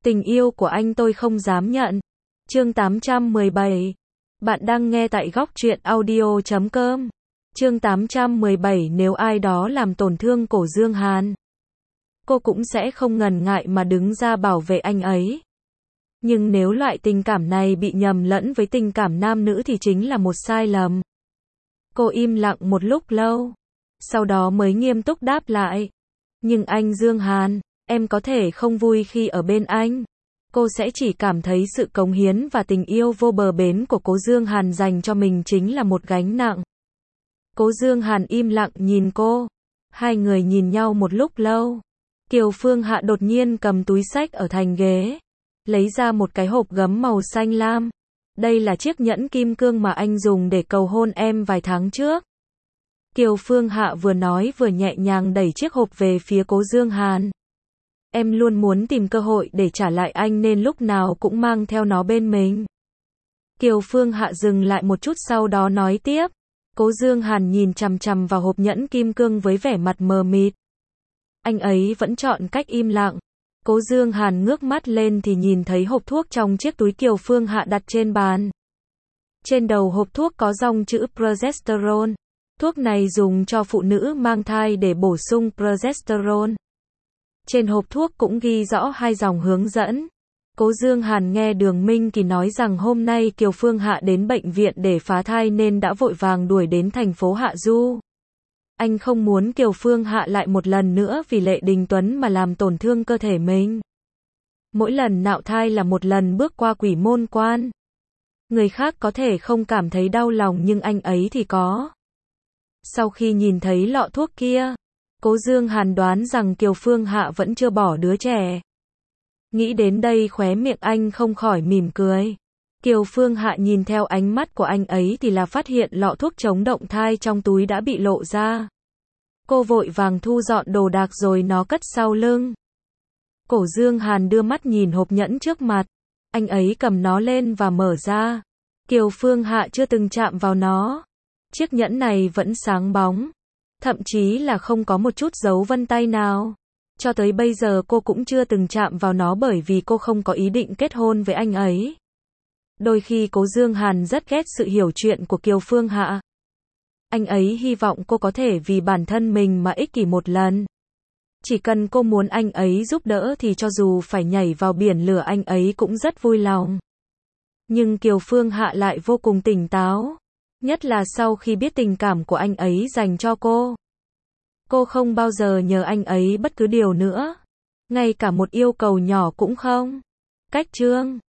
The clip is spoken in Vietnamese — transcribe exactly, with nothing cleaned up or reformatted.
Tình yêu của anh tôi không dám nhận. Chương tám trăm mười bảy. Bạn đang nghe tại góc truyện audio chấm com. Chương tám trăm mười bảy. Nếu ai đó làm tổn thương Cổ Dương Hàn, cô cũng sẽ không ngần ngại mà đứng ra bảo vệ anh ấy. Nhưng nếu loại tình cảm này bị nhầm lẫn với tình cảm nam nữ thì chính là một sai lầm. Cô im lặng một lúc lâu, sau đó mới nghiêm túc đáp lại. Nhưng anh Dương Hàn, em có thể không vui khi ở bên anh. Cô sẽ chỉ cảm thấy sự cống hiến và tình yêu vô bờ bến của Cố Dương Hàn dành cho mình chính là một gánh nặng. Cố Dương Hàn im lặng nhìn cô. Hai người nhìn nhau một lúc lâu. Kiều Phương Hạ đột nhiên cầm túi xách ở thành ghế, lấy ra một cái hộp gấm màu xanh lam. Đây là chiếc nhẫn kim cương mà anh dùng để cầu hôn em vài tháng trước. Kiều Phương Hạ vừa nói vừa nhẹ nhàng đẩy chiếc hộp về phía Cố Dương Hàn. Em luôn muốn tìm cơ hội để trả lại anh nên lúc nào cũng mang theo nó bên mình. Kiều Phương Hạ dừng lại một chút sau đó nói tiếp. Cố Dương Hàn nhìn chằm chằm vào hộp nhẫn kim cương với vẻ mặt mờ mịt. Anh ấy vẫn chọn cách im lặng. Cố Dương Hàn ngước mắt lên thì nhìn thấy hộp thuốc trong chiếc túi Kiều Phương Hạ đặt trên bàn. Trên đầu hộp thuốc có dòng chữ progesterone. Thuốc này dùng cho phụ nữ mang thai để bổ sung progesterone. Trên hộp thuốc cũng ghi rõ hai dòng hướng dẫn. Cố Dương Hàn nghe Đường Minh Kỳ nói rằng hôm nay Kiều Phương Hạ đến bệnh viện để phá thai nên đã vội vàng đuổi đến thành phố Hạ Du. Anh không muốn Kiều Phương Hạ lại một lần nữa vì Lệ Đình Tuấn mà làm tổn thương cơ thể mình. Mỗi lần nạo thai là một lần bước qua quỷ môn quan. Người khác có thể không cảm thấy đau lòng nhưng anh ấy thì có. Sau khi nhìn thấy lọ thuốc kia, Cố Dương Hàn đoán rằng Kiều Phương Hạ vẫn chưa bỏ đứa trẻ. Nghĩ đến đây khóe miệng anh không khỏi mỉm cười. Kiều Phương Hạ nhìn theo ánh mắt của anh ấy thì là phát hiện lọ thuốc chống động thai trong túi đã bị lộ ra. Cô vội vàng thu dọn đồ đạc rồi nó cất sau lưng. Cổ Dương Hàn đưa mắt nhìn hộp nhẫn trước mặt. Anh ấy cầm nó lên và mở ra. Kiều Phương Hạ chưa từng chạm vào nó. Chiếc nhẫn này vẫn sáng bóng. Thậm chí là không có một chút dấu vân tay nào. Cho tới bây giờ cô cũng chưa từng chạm vào nó bởi vì cô không có ý định kết hôn với anh ấy. Đôi khi Cố Dương Hàn rất ghét sự hiểu chuyện của Kiều Phương Hạ. Anh ấy hy vọng cô có thể vì bản thân mình mà ích kỷ một lần. Chỉ cần cô muốn anh ấy giúp đỡ thì cho dù phải nhảy vào biển lửa anh ấy cũng rất vui lòng. Nhưng Kiều Phương Hạ lại vô cùng tỉnh táo. Nhất là sau khi biết tình cảm của anh ấy dành cho cô. Cô không bao giờ nhờ anh ấy bất cứ điều nữa. Ngay cả một yêu cầu nhỏ cũng không. Cách chương